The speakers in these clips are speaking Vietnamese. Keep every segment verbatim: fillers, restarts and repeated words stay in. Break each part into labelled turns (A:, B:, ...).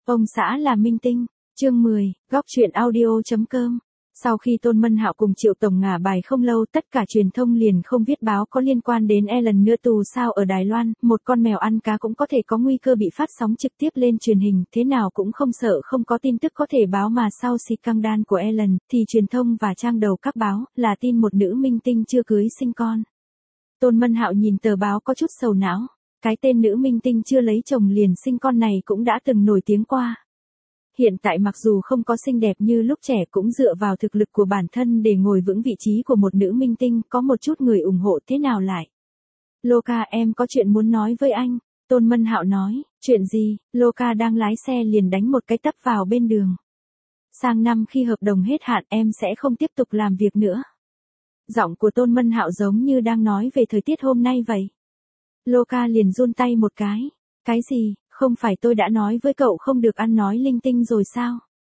A: Ông xã là minh tinh, chương mười, góc truyện audio chấm com. Sau khi Tôn Mân Hạo cùng Triệu Tổng ngả bài không lâu, tất cả truyền thông liền không viết báo có liên quan đến Ellen nữa. Dù sao ở Đài Loan, một con mèo ăn cá cũng có thể có nguy cơ bị phát sóng trực tiếp lên truyền hình, thế nào cũng không sợ không có tin tức có thể báo. Mà sau scandal của Ellen, thì truyền thông và trang đầu các báo là tin một nữ minh tinh chưa cưới sinh con. Tôn Mân Hạo nhìn tờ báo có chút sầu não. Cái tên nữ minh tinh chưa lấy chồng liền sinh con này cũng đã từng nổi tiếng qua. Hiện tại mặc dù không có xinh đẹp như lúc trẻ, cũng dựa vào thực lực của bản thân để ngồi vững vị trí của một nữ minh tinh, có một chút người ủng hộ thế nào lại. Loca, em có chuyện muốn nói với anh. Tôn Mân Hạo nói, chuyện gì? Loca đang lái xe liền đánh một cái tấp vào bên đường. Sang năm khi hợp đồng hết hạn em sẽ không tiếp tục làm việc nữa. Giọng của Tôn Mân Hạo giống như đang nói về thời tiết hôm nay vậy. Loca liền run tay một cái. Cái gì, không phải tôi đã nói với cậu không được ăn nói linh tinh rồi sao?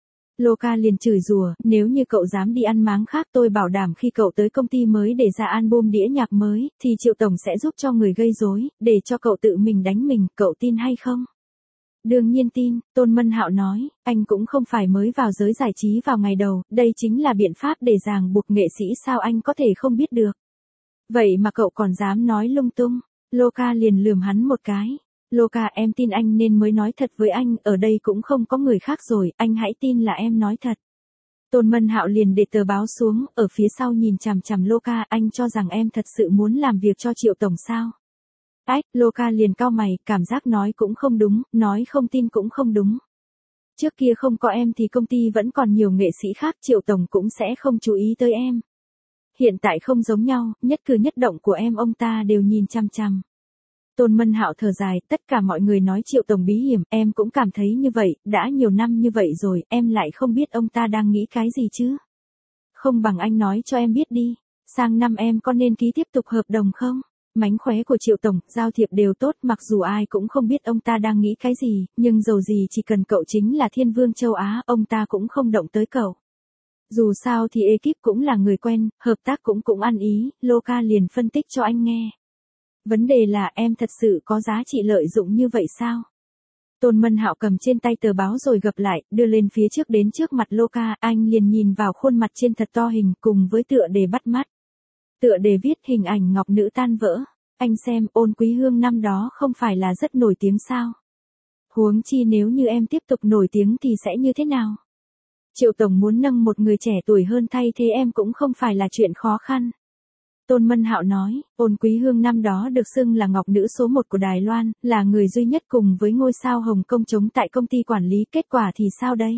A: Loca liền chửi rủa, nếu như cậu dám đi ăn máng khác tôi bảo đảm khi cậu tới công ty mới để ra album đĩa nhạc mới, thì Triệu Tổng sẽ giúp cho người gây rối, để cho cậu tự mình đánh mình, cậu tin hay không? Đương nhiên tin, Tôn Mân Hạo nói, anh cũng không phải mới vào giới giải trí vào ngày đầu, đây chính là biện pháp để ràng buộc nghệ sĩ sao anh có thể không biết được. Vậy mà cậu còn dám nói lung tung. Loca liền lườm hắn một cái. Loca, em tin anh nên mới nói thật với anh, ở đây cũng không có người khác rồi, anh hãy tin là em nói thật. Tôn Mân Hạo liền để tờ báo xuống, ở phía sau nhìn chằm chằm Loca, anh cho rằng em thật sự muốn làm việc cho Triệu Tổng sao? Ách, Loca liền cau mày, cảm giác nói cũng không đúng, nói không tin cũng không đúng. Trước kia không có em thì công ty vẫn còn nhiều nghệ sĩ khác, Triệu Tổng cũng sẽ không chú ý tới em. Hiện tại không giống nhau, nhất cử nhất động của em ông ta đều nhìn chằm chằm. Tôn Mân Hạo thở dài, tất cả mọi người nói Triệu Tổng bí hiểm, em cũng cảm thấy như vậy, đã nhiều năm như vậy rồi, em lại không biết ông ta đang nghĩ cái gì chứ. Không bằng anh nói cho em biết đi, sang năm em có nên ký tiếp tục hợp đồng không? Mánh khóe của Triệu Tổng, giao thiệp đều tốt, mặc dù ai cũng không biết ông ta đang nghĩ cái gì, nhưng dầu gì chỉ cần cậu chính là thiên vương châu Á, ông ta cũng không động tới cậu. Dù sao thì ekip cũng là người quen, hợp tác cũng cũng ăn ý, Loca liền phân tích cho anh nghe. Vấn đề là em thật sự có giá trị lợi dụng như vậy sao? Tôn Mân Hạo cầm trên tay tờ báo rồi gập lại, đưa lên phía trước đến trước mặt Loca, anh liền nhìn vào khuôn mặt trên thật to hình cùng với tựa đề bắt mắt. Tựa đề viết hình ảnh ngọc nữ tan vỡ. Anh xem, Ôn Quý Hương năm đó không phải là rất nổi tiếng sao? Huống chi nếu như em tiếp tục nổi tiếng thì sẽ như thế nào? Triệu Tổng muốn nâng một người trẻ tuổi hơn thay thế em cũng không phải là chuyện khó khăn. Tôn Mân Hạo nói, Ôn Quý Hương năm đó được xưng là ngọc nữ số một của Đài Loan, là người duy nhất cùng với ngôi sao Hồng Kông chống tại công ty quản lý, kết quả thì sao đây?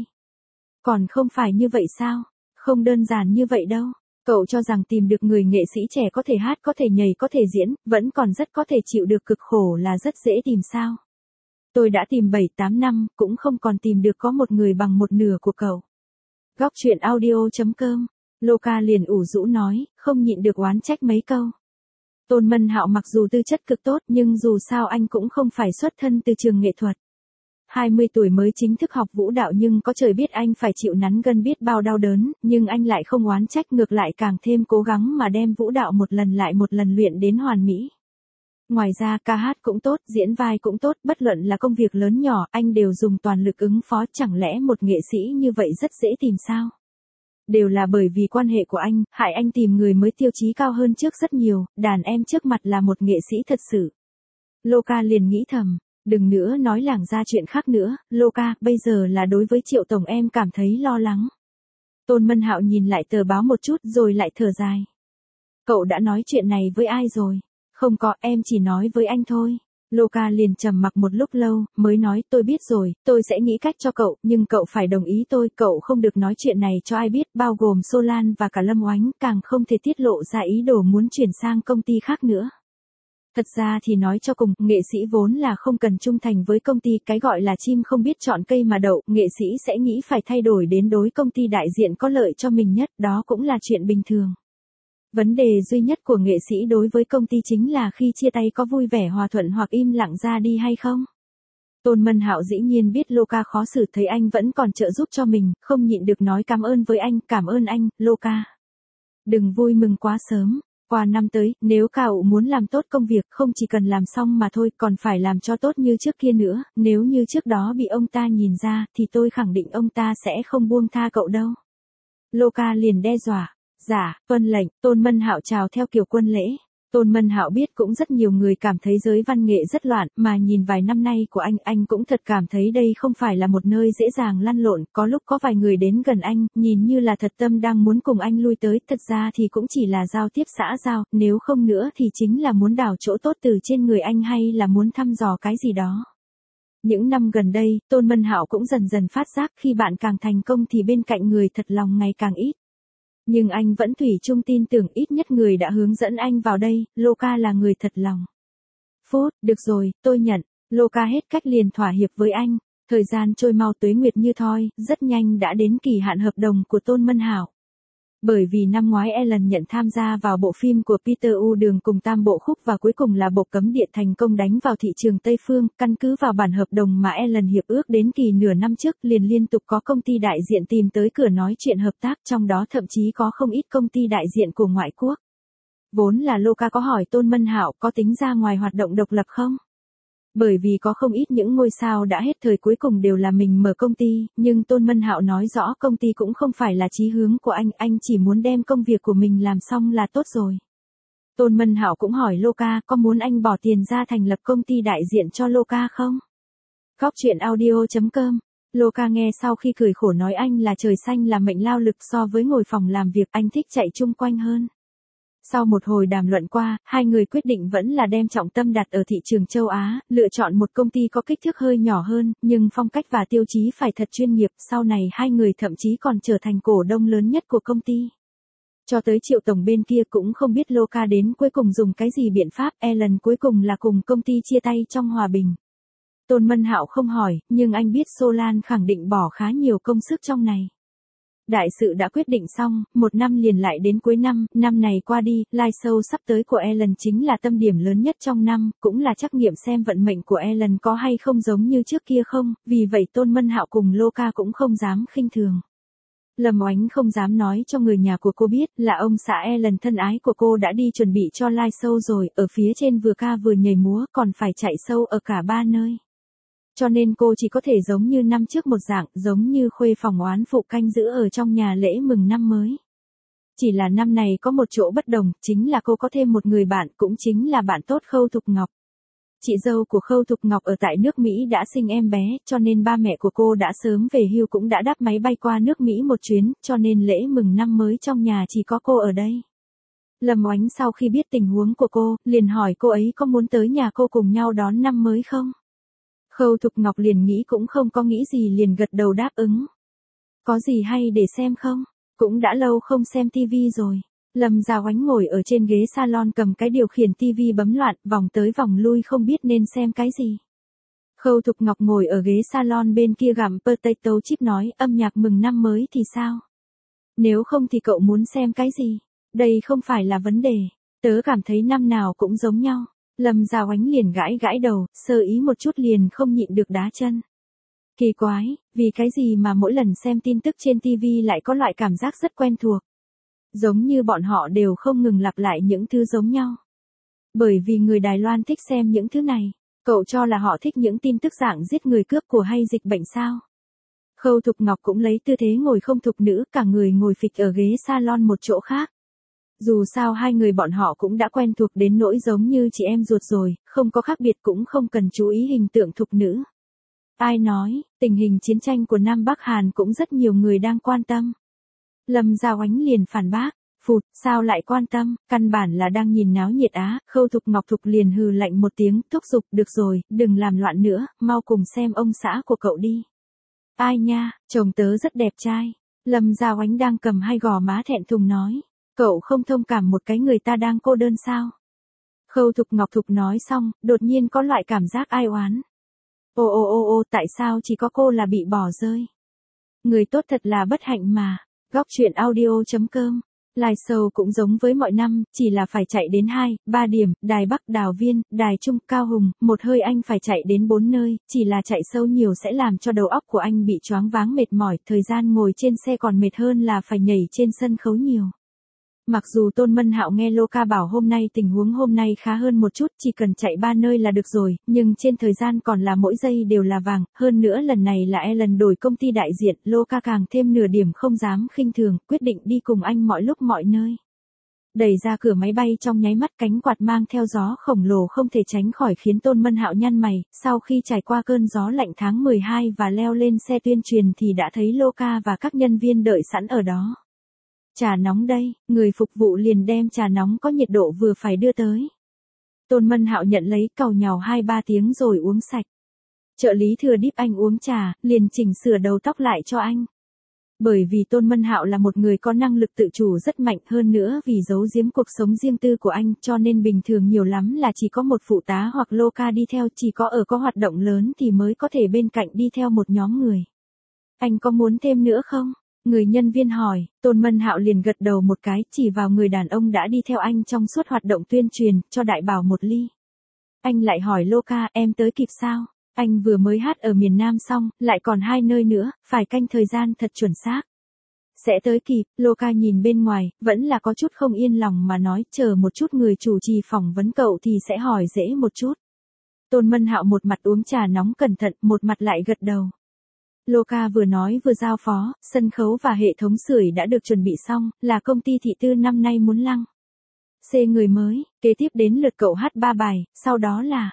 A: Còn không phải như vậy sao? Không đơn giản như vậy đâu. Cậu cho rằng tìm được người nghệ sĩ trẻ có thể hát, có thể nhảy, có thể diễn, vẫn còn rất có thể chịu được cực khổ là rất dễ tìm sao? Tôi đã tìm bảy tám năm, cũng không còn tìm được có một người bằng một nửa của cậu. Góc truyện audio chấm com. Loca liền ủ rũ nói, không nhịn được oán trách mấy câu. Tôn Mân Hạo mặc dù tư chất cực tốt nhưng dù sao anh cũng không phải xuất thân từ trường nghệ thuật. hai mươi tuổi mới chính thức học vũ đạo nhưng có trời biết anh phải chịu nắn gân biết bao đau đớn, nhưng anh lại không oán trách, ngược lại càng thêm cố gắng mà đem vũ đạo một lần lại một lần luyện đến hoàn mỹ. Ngoài ra ca hát cũng tốt, diễn vai cũng tốt, bất luận là công việc lớn nhỏ, anh đều dùng toàn lực ứng phó, chẳng lẽ một nghệ sĩ như vậy rất dễ tìm sao? Đều là bởi vì quan hệ của anh, hại anh tìm người mới tiêu chí cao hơn trước rất nhiều, đàn em trước mặt là một nghệ sĩ thật sự. Loca liền nghĩ thầm, đừng nữa nói lảng ra chuyện khác nữa, Loca, bây giờ là đối với Triệu Tổng em cảm thấy lo lắng. Tôn Mân Hạo nhìn lại tờ báo một chút rồi lại thở dài. Cậu đã nói chuyện này với ai rồi? Không có, em chỉ nói với anh thôi. Loca liền trầm mặc một lúc lâu, mới nói, tôi biết rồi, tôi sẽ nghĩ cách cho cậu, nhưng cậu phải đồng ý tôi, cậu không được nói chuyện này cho ai biết, bao gồm Solan và cả Lâm Oánh, càng không thể tiết lộ ra ý đồ muốn chuyển sang công ty khác nữa. Thật ra thì nói cho cùng, nghệ sĩ vốn là không cần trung thành với công ty, cái gọi là chim không biết chọn cây mà đậu, nghệ sĩ sẽ nghĩ phải thay đổi đến đối công ty đại diện có lợi cho mình nhất, đó cũng là chuyện bình thường. Vấn đề duy nhất của nghệ sĩ đối với công ty chính là khi chia tay có vui vẻ hòa thuận hoặc im lặng ra đi hay không. Tôn Mân Hạo dĩ nhiên biết Loca khó xử, thấy anh vẫn còn trợ giúp cho mình, không nhịn được nói cảm ơn với anh, cảm ơn anh, Loca. Đừng vui mừng quá sớm. Qua năm tới, nếu cậu muốn làm tốt công việc không chỉ cần làm xong mà thôi còn phải làm cho tốt như trước kia nữa, nếu như trước đó bị ông ta nhìn ra thì tôi khẳng định ông ta sẽ không buông tha cậu đâu. Loka liền đe dọa. Dạ, tuân lệnh. Tôn Mân Hạo chào theo kiểu quân lễ. Tôn Mân Hạo biết cũng rất nhiều người cảm thấy giới văn nghệ rất loạn, mà nhìn vài năm nay của anh, anh cũng thật cảm thấy đây không phải là một nơi dễ dàng lăn lộn, có lúc có vài người đến gần anh, nhìn như là thật tâm đang muốn cùng anh lui tới, thật ra thì cũng chỉ là giao tiếp xã giao, nếu không nữa thì chính là muốn đào chỗ tốt từ trên người anh hay là muốn thăm dò cái gì đó. Những năm gần đây, Tôn Mân Hạo cũng dần dần phát giác khi bạn càng thành công thì bên cạnh người thật lòng ngày càng ít. Nhưng anh vẫn thủy chung tin tưởng ít nhất người đã hướng dẫn anh vào đây, Loka là người thật lòng. Phút, được rồi, tôi nhận. Loka hết cách liền thỏa hiệp với anh. Thời gian trôi mau tuế nguyệt như thoi, rất nhanh đã đến kỳ hạn hợp đồng của Tôn Mân Hạo. Bởi vì năm ngoái Ellen nhận tham gia vào bộ phim của Peter U Đường cùng tam bộ khúc và cuối cùng là bộ cấm điện thành công đánh vào thị trường Tây Phương, căn cứ vào bản hợp đồng mà Ellen hiệp ước đến kỳ nửa năm trước liền liên tục có công ty đại diện tìm tới cửa nói chuyện hợp tác, trong đó thậm chí có không ít công ty đại diện của ngoại quốc. Vốn là Loka có hỏi Tôn Mân Hạo có tính ra ngoài hoạt động độc lập không? Bởi vì có không ít những ngôi sao đã hết thời cuối cùng đều là mình mở công ty, nhưng Tôn Mân Hạo nói rõ công ty cũng không phải là chí hướng của anh, anh chỉ muốn đem công việc của mình làm xong là tốt rồi. Tôn Mân Hạo cũng hỏi Loka có muốn anh bỏ tiền ra thành lập công ty đại diện cho Loka không? Góc truyện audio chấm com. Loka nghe sau khi cười khổ nói anh là trời xanh là mệnh lao lực, so với ngồi phòng làm việc anh thích chạy chung quanh hơn. Sau một hồi đàm luận qua, hai người quyết định vẫn là đem trọng tâm đặt ở thị trường châu Á, lựa chọn một công ty có kích thước hơi nhỏ hơn, nhưng phong cách và tiêu chí phải thật chuyên nghiệp, sau này hai người thậm chí còn trở thành cổ đông lớn nhất của công ty. Cho tới Triệu tổng bên kia cũng không biết Loka đến cuối cùng dùng cái gì biện pháp, Ellen cuối cùng là cùng công ty chia tay trong hòa bình. Tôn Mân Hạo không hỏi, nhưng anh biết Solan khẳng định bỏ khá nhiều công sức trong này. Đại sự đã quyết định xong, một năm liền lại đến cuối năm, năm này qua đi, live show sắp tới của Ellen chính là tâm điểm lớn nhất trong năm, cũng là trắc nghiệm xem vận mệnh của Ellen có hay không giống như trước kia không, vì vậy Tôn Mân Hạo cùng Loka cũng không dám khinh thường. Lâm Oánh không dám nói cho người nhà của cô biết là ông xã Ellen thân ái của cô đã đi chuẩn bị cho live show rồi, ở phía trên vừa ca vừa nhảy múa còn phải chạy show ở cả ba nơi. Cho nên cô chỉ có thể giống như năm trước một dạng, giống như khuê phòng oán phụ canh giữ ở trong nhà lễ mừng năm mới. Chỉ là năm này có một chỗ bất đồng, chính là cô có thêm một người bạn, cũng chính là bạn tốt Khâu Thục Ngọc. Chị dâu của Khâu Thục Ngọc ở tại nước Mỹ đã sinh em bé, cho nên ba mẹ của cô đã sớm về hưu cũng đã đáp máy bay qua nước Mỹ một chuyến, cho nên lễ mừng năm mới trong nhà chỉ có cô ở đây. Lâm Oánh sau khi biết tình huống của cô, liền hỏi cô ấy có muốn tới nhà cô cùng nhau đón năm mới không? Khâu Thục Ngọc liền nghĩ cũng không có nghĩ gì liền gật đầu đáp ứng. Có gì hay để xem không? Cũng đã lâu không xem tivi rồi. Lâm Gia Oánh ngồi ở trên ghế salon cầm cái điều khiển tivi bấm loạn, vòng tới vòng lui không biết nên xem cái gì. Khâu Thục Ngọc ngồi ở ghế salon bên kia gặm potato chip nói, âm nhạc mừng năm mới thì sao? Nếu không thì cậu muốn xem cái gì? Đây không phải là vấn đề. Tớ cảm thấy năm nào cũng giống nhau. Lâm Gia Oánh liền gãi gãi đầu, sơ ý một chút liền không nhịn được đá chân. Kỳ quái, vì cái gì mà mỗi lần xem tin tức trên tivi lại có loại cảm giác rất quen thuộc. Giống như bọn họ đều không ngừng lặp lại những thứ giống nhau. Bởi vì người Đài Loan thích xem những thứ này, cậu cho là họ thích những tin tức dạng giết người cướp của hay dịch bệnh sao? Khâu Thục Ngọc cũng lấy tư thế ngồi không thục nữ, cả người ngồi phịch ở ghế salon một chỗ khác. Dù sao hai người bọn họ cũng đã quen thuộc đến nỗi giống như chị em ruột rồi, không có khác biệt cũng không cần chú ý hình tượng thục nữ. Ai nói, tình hình chiến tranh của Nam Bắc Hàn cũng rất nhiều người đang quan tâm. Lâm Gia Oánh liền phản bác, phụt, sao lại quan tâm, căn bản là đang nhìn náo nhiệt á. Khâu Thục Ngọc Thục liền hừ lạnh một tiếng, thúc giục, được rồi, đừng làm loạn nữa, mau cùng xem ông xã của cậu đi. Ai nha, chồng tớ rất đẹp trai. Lâm Gia Oánh đang cầm hai gò má thẹn thùng nói. Cậu không thông cảm một cái người ta đang cô đơn sao? Khâu Thục Ngọc Thục nói xong, đột nhiên có loại cảm giác ai oán. Ô ô ô ô, tại sao chỉ có cô là bị bỏ rơi? Người tốt thật là bất hạnh mà. Góc truyện audio chấm com. Live show cũng giống với mọi năm, chỉ là phải chạy đến hai, ba điểm, Đài Bắc, Đào Viên, Đài Trung, Cao Hùng, một hơi anh phải chạy đến bốn nơi, chỉ là chạy sâu nhiều sẽ làm cho đầu óc của anh bị choáng váng mệt mỏi, thời gian ngồi trên xe còn mệt hơn là phải nhảy trên sân khấu nhiều. Mặc dù Tôn Mân Hạo nghe Loka bảo hôm nay tình huống hôm nay khá hơn một chút, chỉ cần chạy ba nơi là được rồi, nhưng trên thời gian còn là mỗi giây đều là vàng, hơn nữa lần này là Ellen đổi công ty đại diện, Loka càng thêm nửa điểm không dám khinh thường, quyết định đi cùng anh mọi lúc mọi nơi. Đẩy ra cửa máy bay trong nháy mắt, cánh quạt mang theo gió khổng lồ không thể tránh khỏi khiến Tôn Mân Hạo nhăn mày, sau khi trải qua cơn gió lạnh tháng mười hai và leo lên xe tuyên truyền thì đã thấy Loka và các nhân viên đợi sẵn ở đó. Trà nóng đây, người phục vụ liền đem trà nóng có nhiệt độ vừa phải đưa tới. Tôn Mân Hạo nhận lấy, càu nhàu hai ba tiếng rồi uống sạch. Trợ lý thừa đíp anh uống trà, liền chỉnh sửa đầu tóc lại cho anh. Bởi vì Tôn Mân Hạo là một người có năng lực tự chủ rất mạnh, hơn nữa vì giấu giếm cuộc sống riêng tư của anh cho nên bình thường nhiều lắm là chỉ có một phụ tá hoặc Loka đi theo, chỉ có ở có hoạt động lớn thì mới có thể bên cạnh đi theo một nhóm người. Anh có muốn thêm nữa không? Người nhân viên hỏi, Tôn Mân Hạo liền gật đầu một cái, chỉ vào người đàn ông đã đi theo anh trong suốt hoạt động tuyên truyền, cho đại bảo một ly. Anh lại hỏi Loka, em tới kịp sao? Anh vừa mới hát ở miền Nam xong, lại còn hai nơi nữa, phải canh thời gian thật chuẩn xác. Sẽ tới kịp, Loka nhìn bên ngoài, vẫn là có chút không yên lòng mà nói, chờ một chút người chủ trì phỏng vấn cậu thì sẽ hỏi dễ một chút. Tôn Mân Hạo một mặt uống trà nóng cẩn thận, một mặt lại gật đầu. Loka vừa nói vừa giao phó, sân khấu và hệ thống sưởi đã được chuẩn bị xong, là công ty thị tư năm nay muốn lăng xê người mới, kế tiếp đến lượt cậu hát ba bài, sau đó là...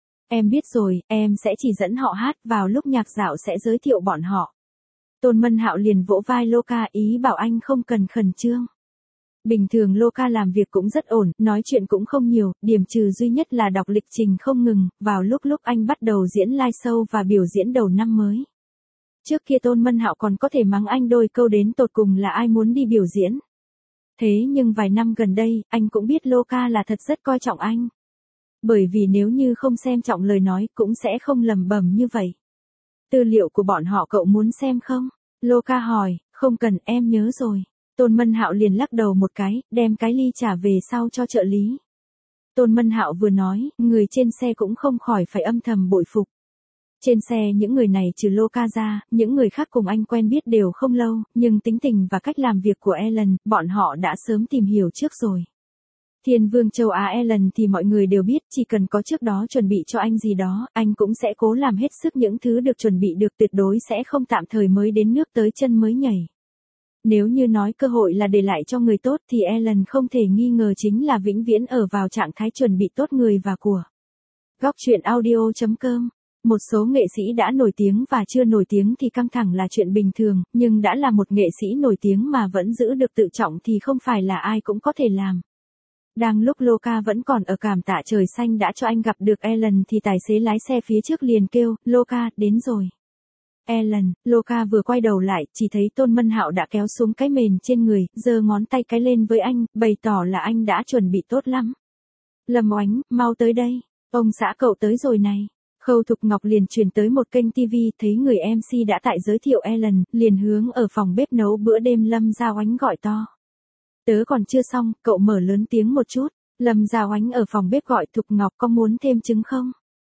A: Em biết rồi, em sẽ chỉ dẫn họ hát, vào lúc nhạc dạo sẽ giới thiệu bọn họ. Tôn Mân Hạo liền vỗ vai Loka, ý bảo anh không cần khẩn trương. Bình thường Loka làm việc cũng rất ổn, nói chuyện cũng không nhiều, điểm trừ duy nhất là đọc lịch trình không ngừng, vào lúc lúc anh bắt đầu diễn live show và biểu diễn đầu năm mới. Trước kia Tôn Mân Hạo còn có thể mắng anh đôi câu đến tột cùng là ai muốn đi biểu diễn. Thế nhưng vài năm gần đây, anh cũng biết Loka là thật rất coi trọng anh. Bởi vì nếu như không xem trọng lời nói cũng sẽ không lầm bầm như vậy. Tư liệu của bọn họ cậu muốn xem không? Loka hỏi, không cần, em nhớ rồi. Tôn Mân Hạo liền lắc đầu một cái, đem cái ly trả về sau cho trợ lý. Tôn Mân Hạo vừa nói, người trên xe cũng không khỏi phải âm thầm bội phục. Trên xe những người này trừ Loka ra, những người khác cùng anh quen biết đều không lâu, nhưng tính tình và cách làm việc của Ellen, bọn họ đã sớm tìm hiểu trước rồi. Thiên vương châu Á Ellen thì mọi người đều biết, chỉ cần có trước đó chuẩn bị cho anh gì đó, anh cũng sẽ cố làm hết sức, những thứ được chuẩn bị được tuyệt đối sẽ không tạm thời mới đến nước tới chân mới nhảy. Nếu như nói cơ hội là để lại cho người tốt thì Ellen không thể nghi ngờ chính là vĩnh viễn ở vào trạng thái chuẩn bị tốt người và của. Góc truyện audio chấm com. Một số nghệ sĩ đã nổi tiếng và chưa nổi tiếng thì căng thẳng là chuyện bình thường, nhưng đã là một nghệ sĩ nổi tiếng mà vẫn giữ được tự trọng thì không phải là ai cũng có thể làm. Đang lúc Loka vẫn còn ở cảm tạ trời xanh đã cho anh gặp được Ellen thì tài xế lái xe phía trước liền kêu, Loka, đến rồi. Ellen, Loka vừa quay đầu lại, chỉ thấy Tôn Mân Hạo đã kéo xuống cái mền trên người, giơ ngón tay cái lên với anh, bày tỏ là anh đã chuẩn bị tốt lắm. Lâm Oánh, mau tới đây, ông xã cậu tới rồi này. Khâu Thục Ngọc liền truyền tới một kênh ti vi, thấy người em xê đã tại giới thiệu Ellen, liền hướng ở phòng bếp nấu bữa đêm. Lâm Gia Oánh gọi to. Tớ còn chưa xong, cậu mở lớn tiếng một chút. Lâm Gia Oánh ở phòng bếp gọi, Thục Ngọc có muốn thêm trứng không?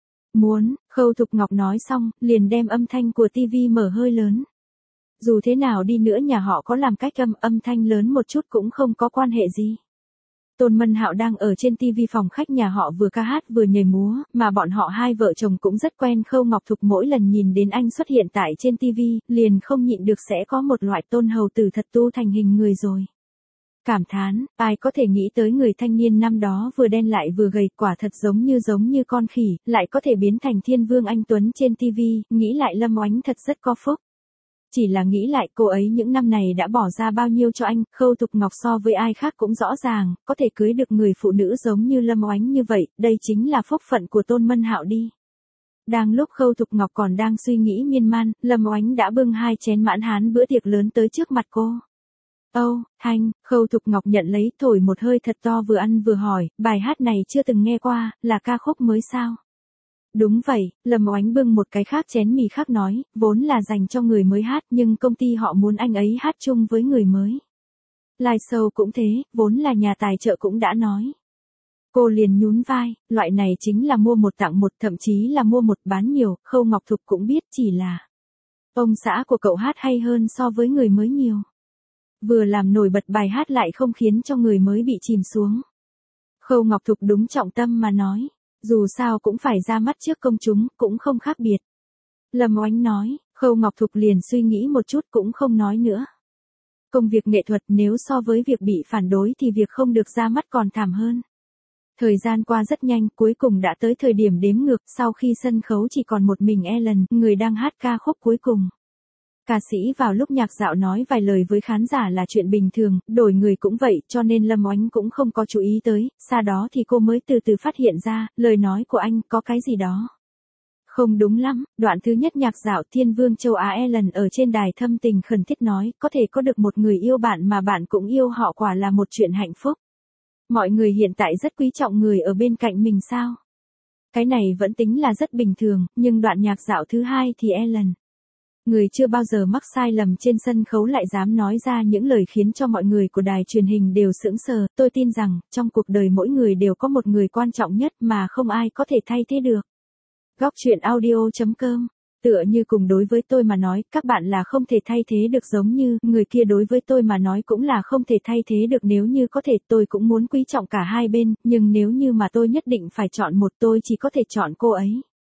A: Muốn, Khâu Thục Ngọc nói xong, liền đem âm thanh của ti vi mở hơi lớn. Dù thế nào đi nữa nhà họ có làm cách âm, âm thanh lớn một chút cũng không có quan hệ gì. Tôn Mân Hạo đang ở trên ti vi phòng khách nhà họ vừa ca hát vừa nhảy múa, mà bọn họ hai vợ chồng cũng rất quen. Khâu Ngọc Thục mỗi lần nhìn đến anh xuất hiện tại trên ti vi, liền không nhịn được sẽ có một loại Tôn hầu tử thật tu thành hình người rồi. Cảm thán, ai có thể nghĩ tới người thanh niên năm đó vừa đen lại vừa gầy, quả thật giống như giống như con khỉ, lại có thể biến thành thiên vương anh Tuấn trên ti vi, nghĩ lại Lâm Oánh thật rất có phúc. Chỉ là nghĩ lại cô ấy những năm này đã bỏ ra bao nhiêu cho anh, Khâu Thục Ngọc so với ai khác cũng rõ ràng, có thể cưới được người phụ nữ giống như Lâm Oánh như vậy, đây chính là phúc phận của Tôn Mân Hạo đi. Đang lúc Khâu Thục Ngọc còn đang suy nghĩ miên man, Lâm Oánh đã bưng hai chén mãn hán bữa tiệc lớn tới trước mặt cô. Âu, oh, Thanh, Khâu Thục Ngọc nhận lấy, thổi một hơi thật to vừa ăn vừa hỏi, bài hát này chưa từng nghe qua, là ca khúc mới sao? Đúng vậy, Lâm Oánh bưng một cái khác chén mì khác nói, vốn là dành cho người mới hát nhưng công ty họ muốn anh ấy hát chung với người mới. Live show cũng thế, vốn là nhà tài trợ cũng đã nói. Cô liền nhún vai, loại này chính là mua một tặng một, thậm chí là mua một bán nhiều, Khâu Ngọc Thục cũng biết chỉ là ông xã của cậu hát hay hơn so với người mới nhiều. Vừa làm nổi bật bài hát lại không khiến cho người mới bị chìm xuống. Khâu Ngọc Thục đúng trọng tâm mà nói. Dù sao cũng phải ra mắt trước công chúng, cũng không khác biệt. Lâm Oánh nói, Khâu Ngọc Thục liền suy nghĩ một chút cũng không nói nữa. Công việc nghệ thuật nếu so với việc bị phản đối thì việc không được ra mắt còn thảm hơn. Thời gian qua rất nhanh, cuối cùng đã tới thời điểm đếm ngược, sau khi sân khấu chỉ còn một mình Ellen, người đang hát ca khúc cuối cùng. Ca sĩ vào lúc nhạc dạo nói vài lời với khán giả là chuyện bình thường, đổi người cũng vậy, cho nên Lâm Oánh cũng không có chú ý tới, sau đó thì cô mới từ từ phát hiện ra, lời nói của anh có cái gì đó không đúng lắm. Đoạn thứ nhất nhạc dạo Thiên Vương Châu Á Ellen ở trên đài thâm tình khẩn thiết nói, có thể có được một người yêu bạn mà bạn cũng yêu họ quả là một chuyện hạnh phúc. Mọi người hiện tại rất quý trọng người ở bên cạnh mình sao? Cái này vẫn tính là rất bình thường, nhưng đoạn nhạc dạo thứ hai thì Ellen, người chưa bao giờ mắc sai lầm trên sân khấu lại dám nói ra những lời khiến cho mọi người của đài truyền hình đều sững sờ. Tôi tin rằng, trong cuộc đời mỗi người đều có một người quan trọng nhất mà không ai có thể thay thế được. Góc truyện audio chấm com. Tựa như cùng đối với tôi mà nói, các bạn là không thể thay thế được, giống như người kia đối với tôi mà nói cũng là không thể thay thế được. Nếu như có thể tôi cũng muốn quý trọng cả hai bên, nhưng nếu như mà tôi nhất định phải chọn một, tôi chỉ có thể chọn cô ấy.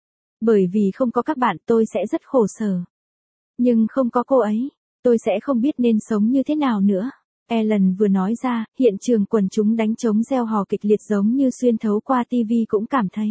A: Bởi vì không có các bạn tôi sẽ rất khổ sở. Nhưng không có cô ấy, tôi sẽ không biết nên sống như thế nào nữa. Ellen vừa nói ra, hiện trường quần chúng đánh trống reo hò kịch liệt giống như xuyên thấu qua tivi cũng cảm thấy.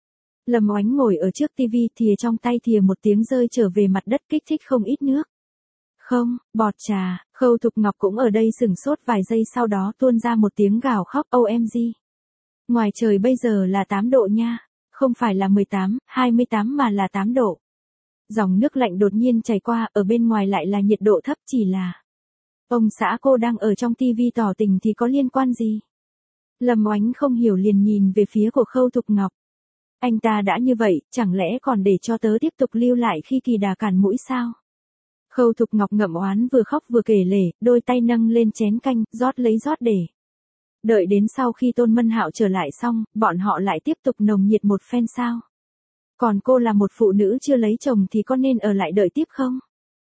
A: Lâm Oánh ngồi ở trước tivi, thìa trong tay thìa một tiếng rơi trở về mặt đất kích thích không ít nước. Không, bọt trà. Khâu Thục Ngọc cũng ở đây sửng sốt vài giây, sau đó tuôn ra một tiếng gào khóc. O M G. Ngoài trời bây giờ là tám độ nha. Không phải là mười tám, hai mươi tám mà là tám độ. Dòng nước lạnh đột nhiên chảy qua, ở bên ngoài lại là nhiệt độ thấp, chỉ là ông xã cô đang ở trong tivi tỏ tình thì có liên quan gì? Lâm Oánh không hiểu liền nhìn về phía của Khâu Thục Ngọc. Anh ta đã như vậy, chẳng lẽ còn để cho tớ tiếp tục lưu lại khi kỳ đà cản mũi sao? Khâu Thục Ngọc ngậm oán vừa khóc vừa kể lể, đôi tay nâng lên chén canh, rót lấy rót để. Đợi đến sau khi Tôn Mân Hạo trở lại xong, bọn họ lại tiếp tục nồng nhiệt một phen sao? Còn cô là một phụ nữ chưa lấy chồng thì có nên ở lại đợi tiếp không?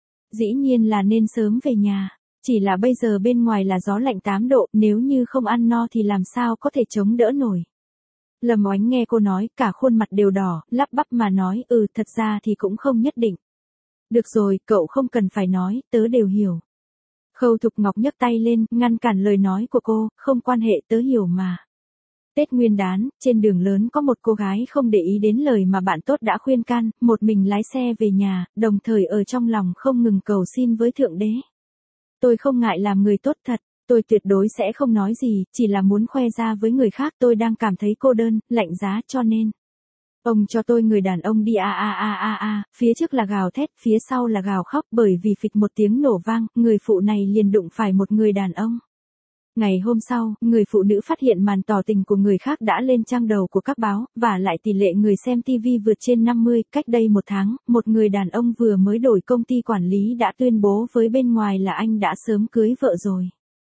A: Dĩ nhiên là nên sớm về nhà. Chỉ là bây giờ bên ngoài là gió lạnh tám độ, nếu như không ăn no thì làm sao có thể chống đỡ nổi. Lâm Oánh nghe cô nói, cả khuôn mặt đều đỏ, lắp bắp mà nói, ừ thật ra thì cũng không nhất định. Được rồi, cậu không cần phải nói, tớ đều hiểu. Khâu Thục Ngọc nhấc tay lên, ngăn cản lời nói của cô, không quan hệ, tớ hiểu mà. Tết Nguyên đán, trên đường lớn có một cô gái không để ý đến lời mà bạn tốt đã khuyên can, một mình lái xe về nhà, đồng thời ở trong lòng không ngừng cầu xin với Thượng Đế. Tôi không ngại làm người tốt thật, tôi tuyệt đối sẽ không nói gì, chỉ là muốn khoe ra với người khác tôi đang cảm thấy cô đơn, lạnh giá cho nên. Ông cho tôi người đàn ông đi a a a a a, phía trước là gào thét, phía sau là gào khóc, bởi vì phịch một tiếng nổ vang, người phụ này liền đụng phải một người đàn ông. Ngày hôm sau, người phụ nữ phát hiện màn tỏ tình của người khác đã lên trang đầu của các báo, và lại tỷ lệ người xem ti vi vượt trên năm mươi. Cách đây một tháng, một người đàn ông vừa mới đổi công ty quản lý đã tuyên bố với bên ngoài là anh đã sớm cưới vợ rồi.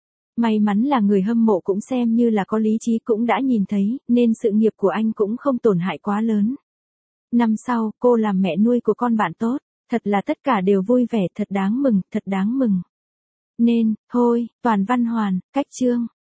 A: May mắn là người hâm mộ cũng xem như là có lý trí cũng đã nhìn thấy, nên sự nghiệp của anh cũng không tổn hại quá lớn. Năm sau, cô làm mẹ nuôi của con bạn tốt, thật là tất cả đều vui vẻ, thật đáng mừng, thật đáng mừng. Nên, thôi, Toàn Văn Hoàn, cách chương.